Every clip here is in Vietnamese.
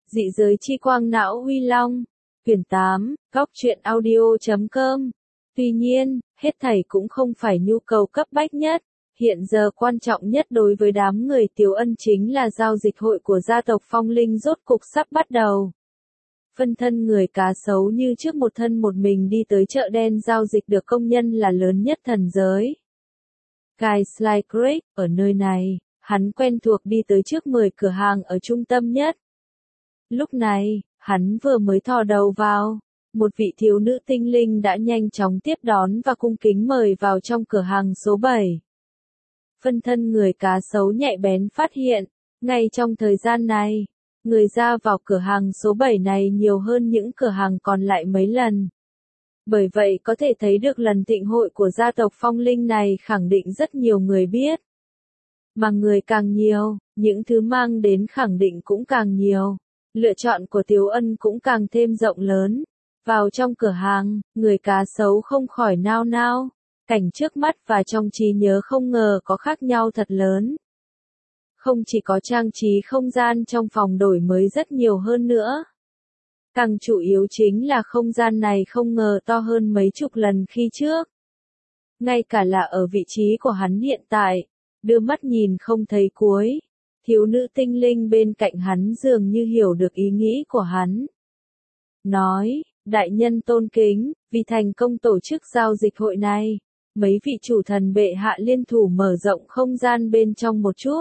Dị giới chi quang não Huy Long. Quyển 8, Góc truyện audio.com. Tuy nhiên, hết thảy cũng không phải nhu cầu cấp bách nhất. Hiện giờ quan trọng nhất đối với đám người Tiếu Ân chính là giao dịch hội của gia tộc Phong Linh rốt cục sắp bắt đầu. Phân thân người cá sấu như trước một thân một mình đi tới chợ đen giao dịch được công nhận là lớn nhất thần giới. Guy Slycraig, ở nơi này, hắn quen thuộc đi tới trước 10 cửa hàng ở trung tâm nhất. Lúc này, hắn vừa mới thò đầu vào, một vị thiếu nữ tinh linh đã nhanh chóng tiếp đón và cung kính mời vào trong cửa hàng số 7. Phân thân người cá sấu nhạy bén phát hiện, ngay trong thời gian này, người ra vào cửa hàng số 7 này nhiều hơn những cửa hàng còn lại mấy lần. Bởi vậy có thể thấy được lần thịnh hội của gia tộc Phong Linh này khẳng định rất nhiều người biết. Mà người càng nhiều, những thứ mang đến khẳng định cũng càng nhiều. Lựa chọn của Tiếu Ân cũng càng thêm rộng lớn. Vào trong cửa hàng, người cá sấu không khỏi nao nao. Cảnh trước mắt và trong trí nhớ không ngờ có khác nhau thật lớn. Không chỉ có trang trí không gian trong phòng đổi mới rất nhiều hơn nữa. Càng chủ yếu chính là không gian này không ngờ to hơn mấy chục lần khi trước. Ngay cả là ở vị trí của hắn hiện tại, đưa mắt nhìn không thấy cuối. Thiếu nữ tinh linh bên cạnh hắn dường như hiểu được ý nghĩ của hắn. Nói, đại nhân tôn kính, vì thành công tổ chức giao dịch hội này, mấy vị chủ thần bệ hạ liên thủ mở rộng không gian bên trong một chút.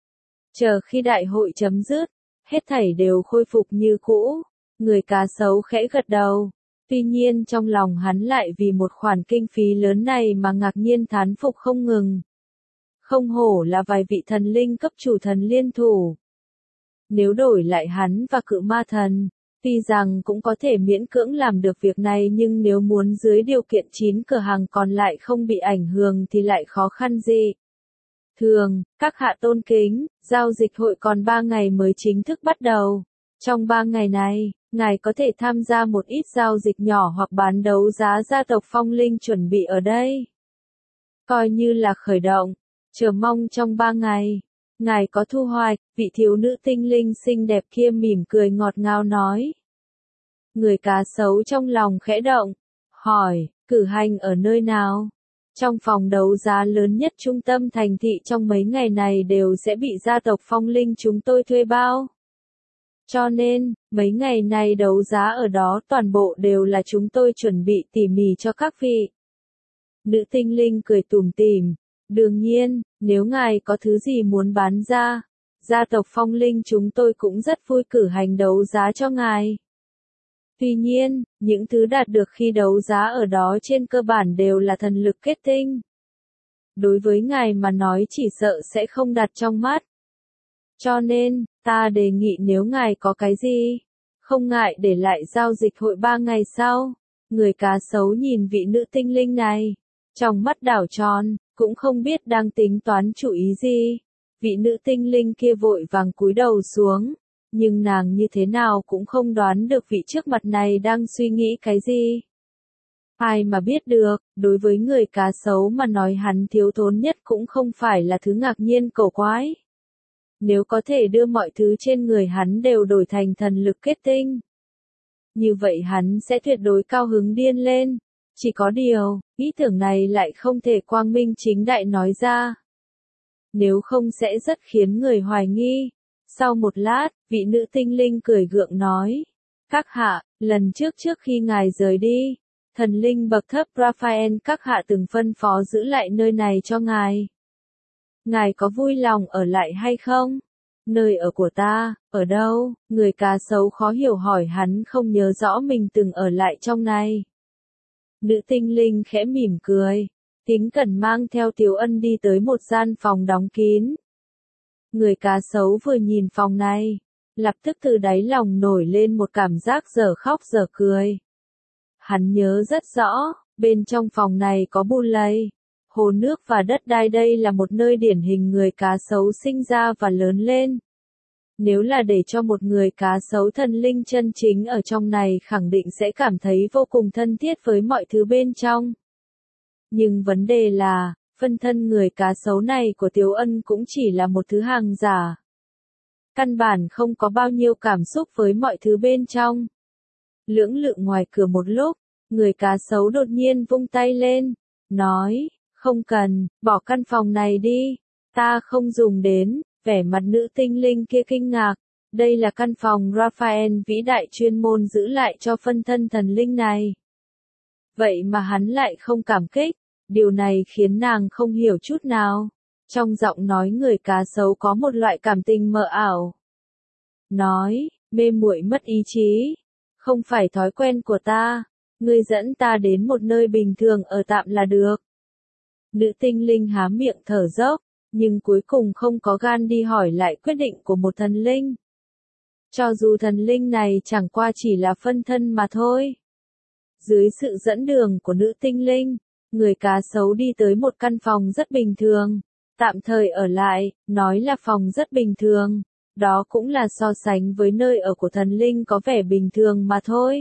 Chờ khi đại hội chấm dứt, hết thảy đều khôi phục như cũ, người cá sấu khẽ gật đầu. Tuy nhiên trong lòng hắn lại vì một khoản kinh phí lớn này mà ngạc nhiên thán phục không ngừng. Không hổ là vài vị thần linh cấp chủ thần liên thủ. Nếu đổi lại hắn và cự ma thần, tuy rằng cũng có thể miễn cưỡng làm được việc này nhưng nếu muốn dưới điều kiện 9 cửa hàng còn lại không bị ảnh hưởng thì lại khó khăn gì. Thường, các hạ tôn kính, giao dịch hội còn 3 ngày mới chính thức bắt đầu. Trong 3 ngày này, ngài có thể tham gia một ít giao dịch nhỏ hoặc bán đấu giá gia tộc Phong Linh chuẩn bị ở đây. Coi như là khởi động. Chờ mong trong 3 ngày, ngài có thu hoạch, vị thiếu nữ tinh linh xinh đẹp kia mỉm cười ngọt ngào nói. Người cá sấu trong lòng khẽ động, hỏi, cử hành ở nơi nào? Trong phòng đấu giá lớn nhất trung tâm thành thị trong mấy ngày này đều sẽ bị gia tộc Phong Linh chúng tôi thuê bao. Cho nên, mấy ngày này đấu giá ở đó toàn bộ đều là chúng tôi chuẩn bị tỉ mỉ cho các vị. Nữ tinh linh cười tủm tỉm. Đương nhiên, nếu ngài có thứ gì muốn bán ra, gia tộc Phong Linh chúng tôi cũng rất vui cử hành đấu giá cho ngài. Tuy nhiên, những thứ đạt được khi đấu giá ở đó trên cơ bản đều là thần lực kết tinh. Đối với ngài mà nói chỉ sợ sẽ không đặt trong mắt. Cho nên, ta đề nghị nếu ngài có cái gì, không ngại để lại giao dịch hội 3 ngày sau. Người cá sấu nhìn vị nữ tinh linh này, trong mắt đảo tròn. Cũng không biết đang tính toán chủ ý gì. Vị nữ tinh linh kia vội vàng cúi đầu xuống. Nhưng nàng như thế nào cũng không đoán được vị trước mặt này đang suy nghĩ cái gì. Ai mà biết được, đối với người cá sấu mà nói hắn thiếu thốn nhất cũng không phải là thứ ngạc nhiên cổ quái. Nếu có thể đưa mọi thứ trên người hắn đều đổi thành thần lực kết tinh. Như vậy hắn sẽ tuyệt đối cao hứng điên lên. Chỉ có điều, ý tưởng này lại không thể quang minh chính đại nói ra. Nếu không sẽ rất khiến người hoài nghi. Sau một lát, vị nữ tinh linh cười gượng nói. Các hạ, lần trước khi ngài rời đi, thần linh bậc thấp Raphael các hạ từng phân phó giữ lại nơi này cho ngài. Ngài có vui lòng ở lại hay không? Nơi ở của ta, ở đâu? Người cá sấu khó hiểu hỏi hắn không nhớ rõ mình từng ở lại trong này. Nữ tinh linh khẽ mỉm cười, Kính cẩn mang theo Tiếu Ân đi tới một gian phòng đóng kín. Người cá sấu vừa nhìn phòng này, lập tức từ đáy lòng nổi lên một cảm giác dở khóc dở cười. Hắn nhớ rất rõ, bên trong phòng này có bùn lầy, hồ nước và đất đai, đây là một nơi điển hình người cá sấu sinh ra và lớn lên. Nếu là để cho một người cá sấu thần linh chân chính ở trong này khẳng định sẽ cảm thấy vô cùng thân thiết với mọi thứ bên trong. Nhưng vấn đề là, phân thân người cá sấu này của Tiếu Ân cũng chỉ là một thứ hàng giả. căn bản không có bao nhiêu cảm xúc với mọi thứ bên trong. Lưỡng lự ngoài cửa một lúc, người cá sấu đột nhiên vung tay lên, nói, không cần, bỏ căn phòng này đi, ta không dùng đến. Vẻ mặt nữ tinh linh kia kinh ngạc, đây là căn phòng Raphael vĩ đại chuyên môn giữ lại cho phân thân thần linh này. Vậy mà hắn lại không cảm kích, điều này khiến nàng không hiểu chút nào. Trong giọng nói người cá sấu có một loại cảm tình mờ ảo. Nói, mê muội mất ý chí, không phải thói quen của ta, ngươi dẫn ta đến một nơi bình thường ở tạm là được. Nữ tinh linh há miệng thở dốc, nhưng cuối cùng không có gan đi hỏi lại quyết định của một thần linh. Cho dù thần linh này chẳng qua chỉ là phân thân mà thôi. Dưới sự dẫn đường của nữ tinh linh, người cá sấu đi tới một căn phòng rất bình thường, tạm thời ở lại, nói là phòng rất bình thường, đó cũng là so sánh với nơi ở của thần linh có vẻ bình thường mà thôi.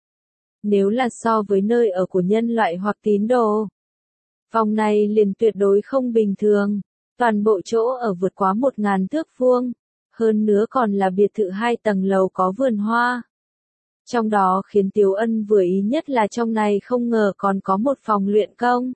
Nếu là so với nơi ở của nhân loại hoặc tín đồ, phòng này liền tuyệt đối không bình thường. Toàn bộ chỗ ở vượt quá 1000 thước vuông, hơn nữa còn là biệt thự 2 tầng lầu có vườn hoa. Trong đó khiến Tiếu Ân vừa ý nhất là trong này không ngờ còn có một phòng luyện công.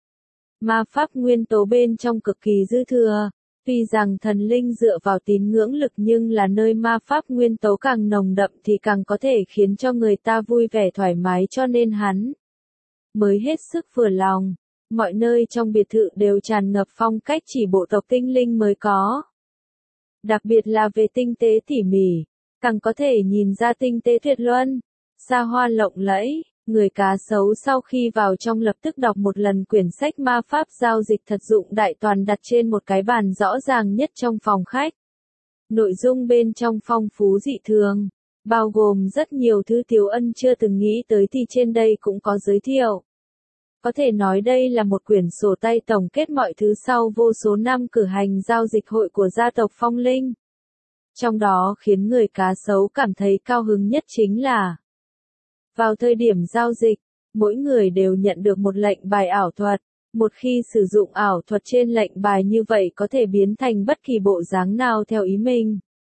Ma pháp nguyên tố bên trong cực kỳ dư thừa, tuy rằng thần linh dựa vào tín ngưỡng lực nhưng là nơi ma pháp nguyên tố càng nồng đậm thì càng có thể khiến cho người ta vui vẻ thoải mái cho nên hắn mới hết sức vừa lòng. Mọi nơi trong biệt thự đều tràn ngập phong cách chỉ bộ tộc tinh linh mới có. Đặc biệt là về tinh tế tỉ mỉ, càng có thể nhìn ra tinh tế tuyệt luân, xa hoa lộng lẫy. Người cá sấu sau khi vào trong lập tức đọc một lần quyển sách ma pháp giao dịch thật dụng đại toàn đặt trên một cái bàn rõ ràng nhất trong phòng khách. Nội dung bên trong phong phú dị thường, bao gồm rất nhiều thứ Tiếu Ân chưa từng nghĩ tới thì trên đây cũng có giới thiệu. Có thể nói đây là một quyển sổ tay tổng kết mọi thứ sau vô số năm cử hành giao dịch hội của gia tộc Phong Linh. Trong đó khiến người cá sấu cảm thấy cao hứng nhất chính là vào thời điểm giao dịch, mỗi người đều nhận được một lệnh bài ảo thuật. Một khi sử dụng ảo thuật trên lệnh bài như vậy có thể biến thành bất kỳ bộ dáng nào theo ý mình.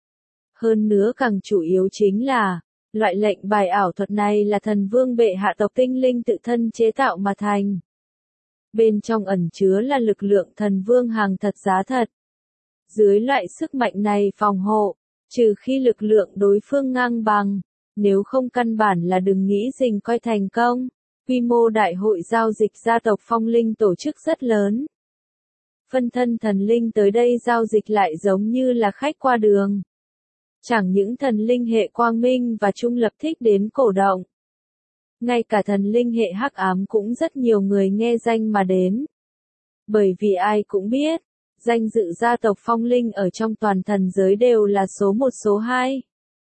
Hơn nữa càng chủ yếu chính là loại lệnh bài ảo thuật này là thần vương bệ hạ tộc tinh linh tự thân chế tạo mà thành. Bên trong ẩn chứa là lực lượng thần vương hàng thật giá thật. Dưới loại sức mạnh này phòng hộ, trừ khi lực lượng đối phương ngang bằng, nếu không căn bản là đừng nghĩ rình coi thành công. Quy mô đại hội giao dịch gia tộc Phong Linh tổ chức rất lớn. Phân thân thần linh tới đây giao dịch lại giống như là khách qua đường. Chẳng những thần linh hệ quang minh và trung lập thích đến cổ động. Ngay cả thần linh hệ hắc ám cũng rất nhiều người nghe danh mà đến. Bởi vì ai cũng biết, danh dự gia tộc Phong Linh ở trong toàn thần giới đều là số 1 số 2.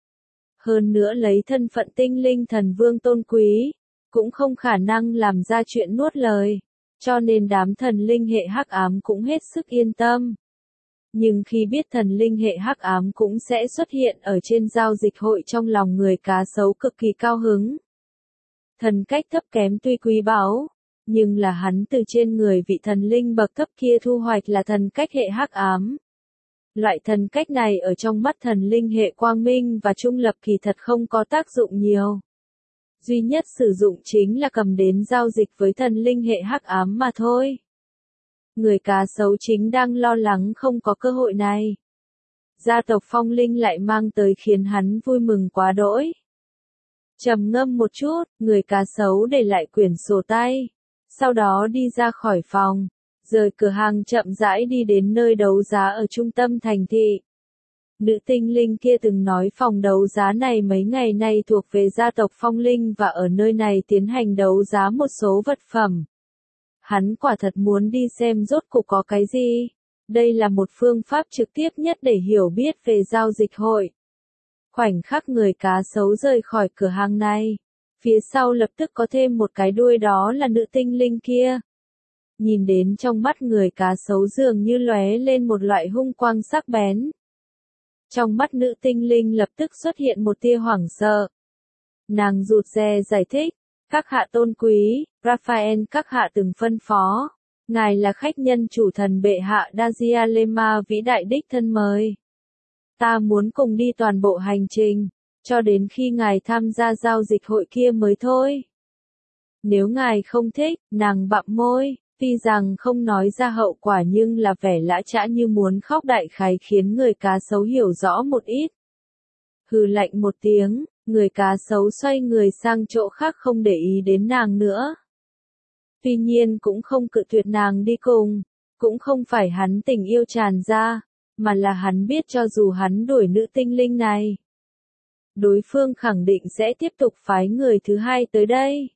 Hơn nữa lấy thân phận tinh linh thần vương tôn quý, cũng không khả năng làm ra chuyện nuốt lời, cho nên đám thần linh hệ hắc ám cũng hết sức yên tâm. Nhưng khi biết thần linh hệ hắc ám cũng sẽ xuất hiện ở trên giao dịch hội trong lòng người cá sấu cực kỳ cao hứng. Thần cách thấp kém tuy quý báu, nhưng là hắn từ trên người vị thần linh bậc thấp kia thu hoạch là thần cách hệ hắc ám. Loại thần cách này ở trong mắt thần linh hệ quang minh và trung lập kỳ thật không có tác dụng nhiều. Duy nhất sử dụng chính là cầm đến giao dịch với thần linh hệ hắc ám mà thôi. Người cá sấu chính đang lo lắng không có cơ hội này. Gia tộc Phong Linh lại mang tới khiến hắn vui mừng quá đỗi. Trầm ngâm một chút, người cá sấu để lại quyển sổ tay. Sau đó đi ra khỏi phòng, rời cửa hàng chậm rãi đi đến nơi đấu giá ở trung tâm thành thị. Nữ tinh linh kia từng nói phòng đấu giá này mấy ngày nay thuộc về gia tộc Phong Linh và ở nơi này tiến hành đấu giá một số vật phẩm. Hắn quả thật muốn đi xem rốt cuộc có cái gì. Đây là một phương pháp trực tiếp nhất để hiểu biết về giao dịch hội. Khoảnh khắc người cá sấu rời khỏi cửa hàng này, phía sau lập tức có thêm một cái đuôi, đó là nữ tinh linh kia. Nhìn đến trong mắt người cá sấu dường như lóe lên một loại hung quang sắc bén. Trong mắt nữ tinh linh lập tức xuất hiện một tia hoảng sợ. Nàng rụt rè giải thích, các hạ tôn quý, Raphael các hạ từng phân phó. Ngài là khách nhân chủ thần bệ hạ Dazialema vĩ đại đích thân mời. Ta muốn cùng đi toàn bộ hành trình, cho đến khi ngài tham gia giao dịch hội kia mới thôi. Nếu ngài không thích, nàng bặm môi, tuy rằng không nói ra hậu quả nhưng là vẻ lã chã như muốn khóc đại khái khiến người cá sấu hiểu rõ một ít. Hừ lạnh một tiếng, người cá sấu xoay người sang chỗ khác không để ý đến nàng nữa. Tuy nhiên cũng không cự tuyệt nàng đi cùng, cũng không phải hắn tình yêu tràn ra, mà là hắn biết cho dù hắn đuổi nữ tinh linh này, đối phương khẳng định sẽ tiếp tục phái người thứ hai tới đây.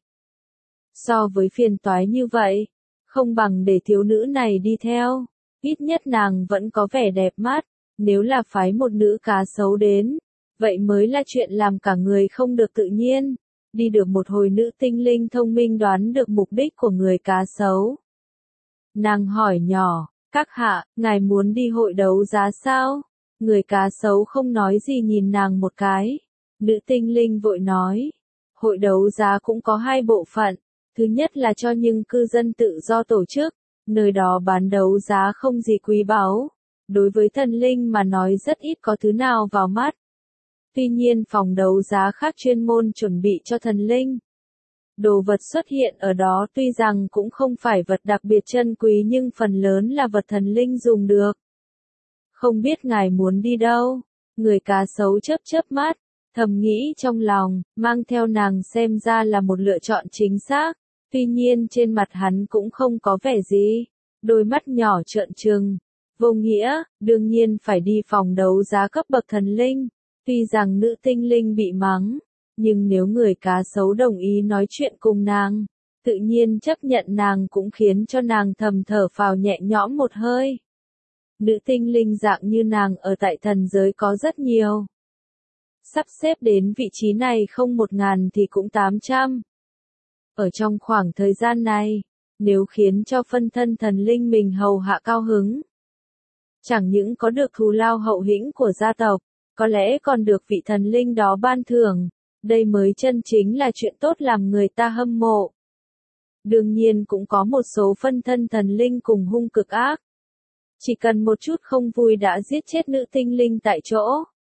So với phiền toái như vậy, không bằng để thiếu nữ này đi theo, ít nhất nàng vẫn có vẻ đẹp mắt, nếu là phái một nữ cá sấu đến, vậy mới là chuyện làm cả người không được tự nhiên. Đi được một hồi nữ tinh linh thông minh đoán được mục đích của người cá sấu. Nàng hỏi nhỏ, các hạ, ngài muốn đi hội đấu giá sao? Người cá sấu không nói gì nhìn nàng một cái. Nữ tinh linh vội nói, hội đấu giá cũng có hai bộ phận. Thứ nhất là cho những cư dân tự do tổ chức, nơi đó bán đấu giá không gì quý báu. Đối với thần linh mà nói rất ít có thứ nào vào mắt. Tuy nhiên phòng đấu giá khác chuyên môn chuẩn bị cho thần linh. Đồ vật xuất hiện ở đó tuy rằng cũng không phải vật đặc biệt chân quý nhưng phần lớn là vật thần linh dùng được. Không biết ngài muốn đi đâu? Người cá sấu chớp chớp mắt, thầm nghĩ trong lòng, mang theo nàng xem ra là một lựa chọn chính xác. Tuy nhiên trên mặt hắn cũng không có vẻ gì. Đôi mắt nhỏ trợn trừng. Vô nghĩa, đương nhiên phải đi phòng đấu giá cấp bậc thần linh. Tuy rằng nữ tinh linh bị mắng, nhưng nếu người cá sấu đồng ý nói chuyện cùng nàng, tự nhiên chấp nhận nàng cũng khiến cho nàng thầm thở phào nhẹ nhõm một hơi. Nữ tinh linh dạng như nàng ở tại thần giới có rất nhiều. Sắp xếp đến vị trí này không 1000 thì cũng 800. Ở trong khoảng thời gian này, nếu khiến cho phân thân thần linh mình hầu hạ cao hứng, chẳng những có được thù lao hậu hĩnh của gia tộc, có lẽ còn được vị thần linh đó ban thưởng, đây mới chân chính là chuyện tốt làm người ta hâm mộ. Đương nhiên cũng có một số phân thân thần linh cùng hung cực ác. Chỉ cần một chút không vui đã giết chết nữ tinh linh tại chỗ.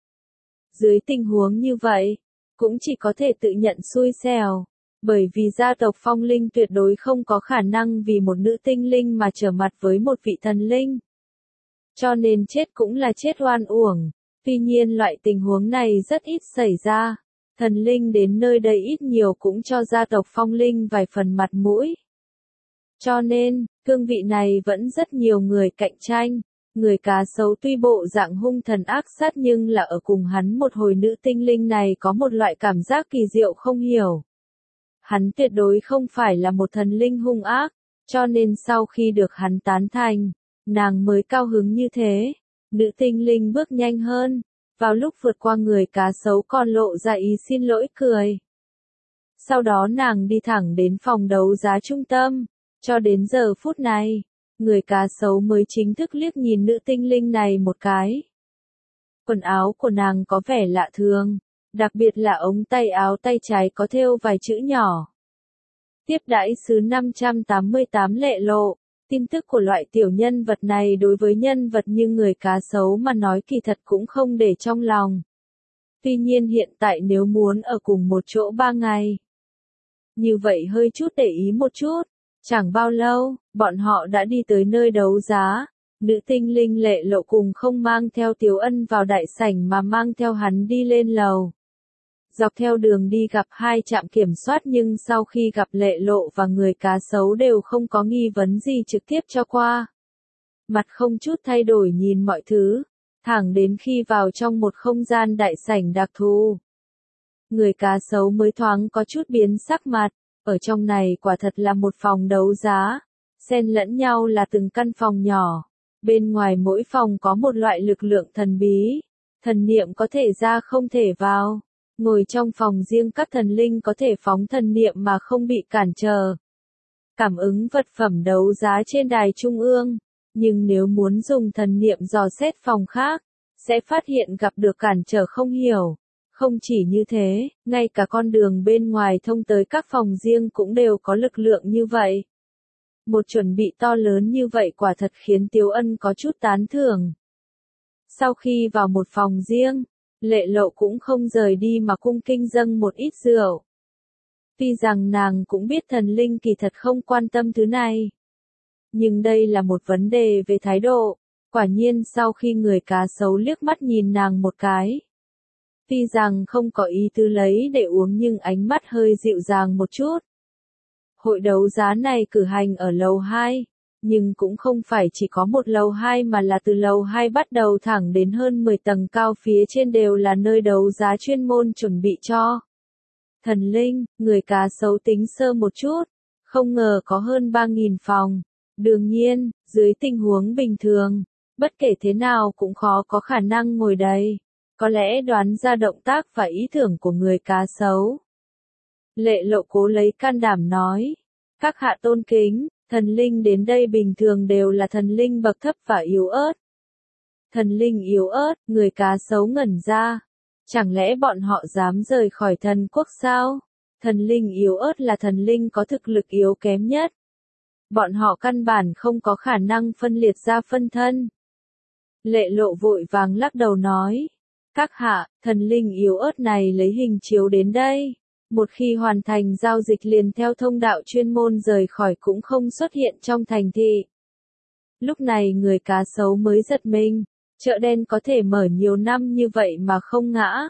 Dưới tình huống như vậy, cũng chỉ có thể tự nhận xui xẻo, bởi vì gia tộc phong linh tuyệt đối không có khả năng vì một nữ tinh linh mà trở mặt với một vị thần linh. Cho nên chết cũng là chết oan uổng. Tuy nhiên loại tình huống này rất ít xảy ra. Thần linh đến nơi đây ít nhiều cũng cho gia tộc phong linh vài phần mặt mũi. Cho nên, cương vị này vẫn rất nhiều người cạnh tranh. Người cá sấu tuy bộ dạng hung thần ác sát nhưng là ở cùng hắn một hồi nữ tinh linh này có một loại cảm giác kỳ diệu không hiểu. Hắn tuyệt đối không phải là một thần linh hung ác, cho nên sau khi được hắn tán thành, nàng mới cao hứng như thế. Nữ tinh linh bước nhanh hơn, vào lúc vượt qua người cá sấu còn lộ ra ý xin lỗi cười. Sau đó nàng đi thẳng đến phòng đấu giá trung tâm, cho đến giờ phút này, người cá sấu mới chính thức liếc nhìn nữ tinh linh này một cái. Quần áo của nàng có vẻ lạ thường, đặc biệt là ống tay áo tay trái có thêu vài chữ nhỏ. Tiếp đãi sứ 588 lệ lộ. Tin tức của loại tiểu nhân vật này đối với nhân vật như người cá sấu mà nói kỳ thật cũng không để trong lòng. Tuy nhiên hiện tại nếu muốn ở cùng một chỗ 3 ngày, như vậy hơi chút để ý một chút. Chẳng bao lâu, bọn họ đã đi tới nơi đấu giá. Nữ tinh linh lệ lộ cùng không mang theo Tiếu Ân vào đại sảnh mà mang theo hắn đi lên lầu. Dọc theo đường đi gặp 2 trạm kiểm soát nhưng sau khi gặp lệ lộ và người cá sấu đều không có nghi vấn gì trực tiếp cho qua. Mặt không chút thay đổi nhìn mọi thứ, thẳng đến khi vào trong một không gian đại sảnh đặc thù. Người cá sấu mới thoáng có chút biến sắc mặt, ở trong này quả thật là một phòng đấu giá, xen lẫn nhau là từng căn phòng nhỏ. Bên ngoài mỗi phòng có một loại lực lượng thần bí, thần niệm có thể ra không thể vào. Ngồi trong phòng riêng các thần linh có thể phóng thần niệm mà không bị cản trở. Cảm ứng vật phẩm đấu giá trên đài trung ương, nhưng nếu muốn dùng thần niệm dò xét phòng khác, sẽ phát hiện gặp được cản trở không hiểu. Không chỉ như thế, ngay cả con đường bên ngoài thông tới các phòng riêng cũng đều có lực lượng như vậy. Một chuẩn bị to lớn như vậy quả thật khiến Tiếu Ân có chút tán thưởng. Sau khi vào một phòng riêng, Lệ Lộ cũng không rời đi mà cung kính dâng một ít rượu. Tuy rằng nàng cũng biết thần linh kỳ thật không quan tâm thứ này. Nhưng đây là một vấn đề về thái độ. Quả nhiên sau khi người cá sấu liếc mắt nhìn nàng một cái. Tuy rằng không có ý tứ lấy để uống nhưng ánh mắt hơi dịu dàng một chút. Hội đấu giá này cử hành ở lầu 2, nhưng cũng không phải chỉ có một lầu 2 mà là từ lầu 2 bắt đầu thẳng đến hơn 10 tầng cao phía trên đều là nơi đấu giá chuyên môn chuẩn bị cho thần linh. Người cá sấu tính sơ một chút, không ngờ có hơn 3.000 phòng. Đương nhiên, dưới tình huống bình thường, bất kể thế nào cũng khó có khả năng ngồi đầy. Có lẽ đoán ra động tác và ý tưởng của người cá sấu. Lệ Lộ cố lấy can đảm nói. Các hạ tôn kính, thần linh đến đây bình thường đều là thần linh bậc thấp và yếu ớt. Thần linh yếu ớt, người cá sấu ngẩn ra. Chẳng lẽ bọn họ dám rời khỏi thần quốc sao? Thần linh yếu ớt là thần linh có thực lực yếu kém nhất. Bọn họ căn bản không có khả năng phân liệt ra phân thân. Lệ Lộ vội vàng lắc đầu nói. Các hạ, thần linh yếu ớt này lấy hình chiếu đến đây. Một khi hoàn thành giao dịch liền theo thông đạo chuyên môn rời khỏi cũng không xuất hiện trong thành thị. Lúc này người cá sấu mới giật mình. Chợ đen có thể mở nhiều năm như vậy mà không ngã.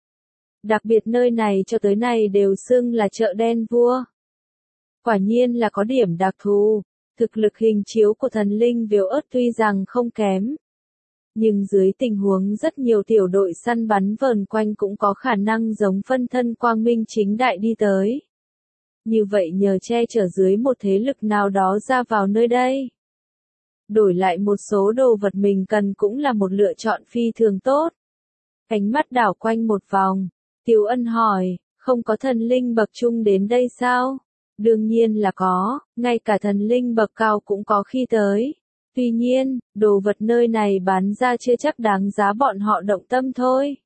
Đặc biệt nơi này cho tới nay đều xưng là chợ đen vua. Quả nhiên là có điểm đặc thù. Thực lực hình chiếu của thần linh yếu ớt tuy rằng không kém. Nhưng dưới tình huống rất nhiều tiểu đội săn bắn vờn quanh cũng có khả năng giống phân thân quang minh chính đại đi tới. Như vậy nhờ che chở dưới một thế lực nào đó ra vào nơi đây. Đổi lại một số đồ vật mình cần cũng là một lựa chọn phi thường tốt. Ánh mắt đảo quanh một vòng, Tiểu Ân hỏi, không có thần linh bậc trung đến đây sao? Đương nhiên là có, ngay cả thần linh bậc cao cũng có khi tới. Tuy nhiên, đồ vật nơi này bán ra chưa chắc đáng giá bọn họ động tâm thôi.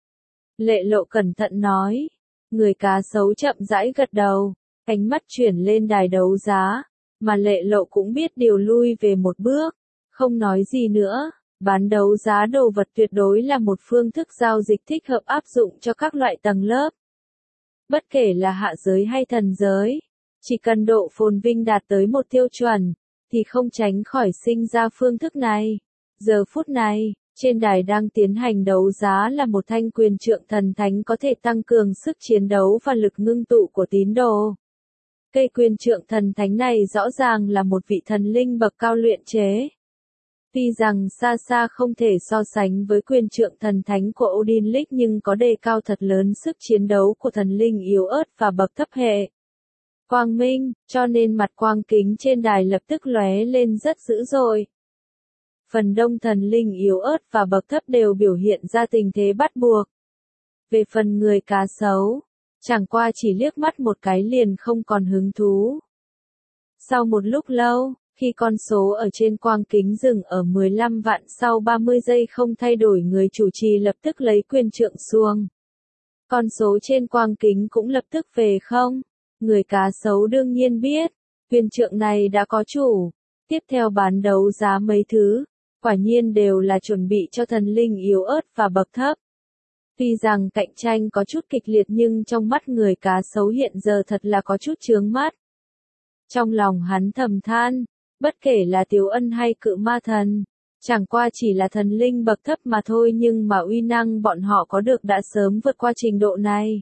Lệ Lộ cẩn thận nói. Người cá sấu chậm rãi gật đầu, ánh mắt chuyển lên đài đấu giá, mà Lệ Lộ cũng biết điều lui về một bước, không nói gì nữa. Bán đấu giá đồ vật tuyệt đối là một phương thức giao dịch thích hợp áp dụng cho các loại tầng lớp. Bất kể là hạ giới hay thần giới, chỉ cần độ phồn vinh đạt tới một tiêu chuẩn, thì không tránh khỏi sinh ra phương thức này. Giờ phút này, trên đài đang tiến hành đấu giá là một thanh quyền trượng thần thánh có thể tăng cường sức chiến đấu và lực ngưng tụ của tín đồ. Cây quyền trượng thần thánh này rõ ràng là một vị thần linh bậc cao luyện chế. Tuy rằng xa xa không thể so sánh với quyền trượng thần thánh của Odin League nhưng có đề cao thật lớn sức chiến đấu của thần linh yếu ớt và bậc thấp hệ quang minh, cho nên mặt quang kính trên đài lập tức lóe lên rất dữ dội. Phần đông thần linh yếu ớt và bậc thấp đều biểu hiện ra tình thế bắt buộc. Về phần người cá sấu, chẳng qua chỉ liếc mắt một cái liền không còn hứng thú. Sau một lúc lâu, khi con số ở trên quang kính dừng ở 15 vạn sau 30 giây không thay đổi, người chủ trì lập tức lấy quyền trượng xuống. Con số trên quang kính cũng lập tức về không. Người cá sấu đương nhiên biết, quyền trượng này đã có chủ. Tiếp theo bán đấu giá mấy thứ, quả nhiên đều là chuẩn bị cho thần linh yếu ớt và bậc thấp. Tuy rằng cạnh tranh có chút kịch liệt nhưng trong mắt người cá sấu hiện giờ thật là có chút chướng mắt. Trong lòng hắn thầm than, bất kể là Tiểu Ân hay Cự Ma Thần, chẳng qua chỉ là thần linh bậc thấp mà thôi nhưng mà uy năng bọn họ có được đã sớm vượt qua trình độ này.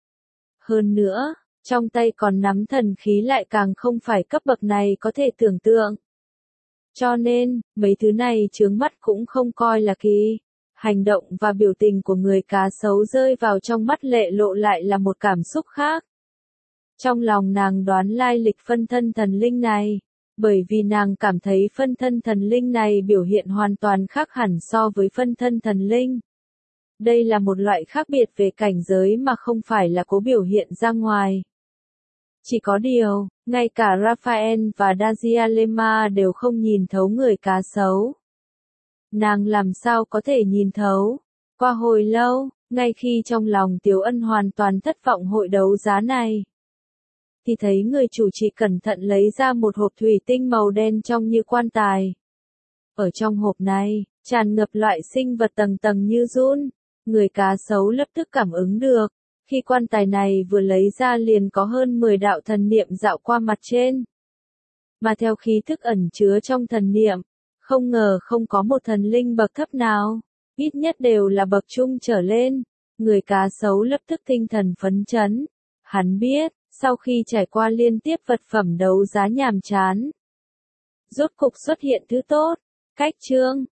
Hơn nữa, trong tay còn nắm thần khí lại càng không phải cấp bậc này có thể tưởng tượng. Cho nên, mấy thứ này chướng mắt cũng không coi là kỳ. Hành động và biểu tình của người cá sấu rơi vào trong mắt Lệ Lộ lại là một cảm xúc khác. Trong lòng nàng đoán lai lịch phân thân thần linh này, bởi vì nàng cảm thấy phân thân thần linh này biểu hiện hoàn toàn khác hẳn so với phân thân thần linh. Đây là một loại khác biệt về cảnh giới mà không phải là cố biểu hiện ra ngoài. Chỉ có điều, ngay cả Raphael và Dazialema đều không nhìn thấu người cá sấu. Nàng làm sao có thể nhìn thấu? Qua hồi lâu, ngay khi trong lòng Tiểu Ân hoàn toàn thất vọng hội đấu giá này, thì thấy người chủ trì cẩn thận lấy ra một hộp thủy tinh màu đen trông như quan tài. Ở trong hộp này, tràn ngập loại sinh vật tầng tầng như giun. Người cá sấu lập tức cảm ứng được, khi quan tài này vừa lấy ra liền có hơn 10 đạo thần niệm dạo qua mặt trên. Mà theo khí thức ẩn chứa trong thần niệm, không ngờ không có một thần linh bậc thấp nào, ít nhất đều là bậc trung trở lên. Người cá sấu lập tức tinh thần phấn chấn. Hắn biết, sau khi trải qua liên tiếp vật phẩm đấu giá nhàm chán, rốt cục xuất hiện thứ tốt. Cách chương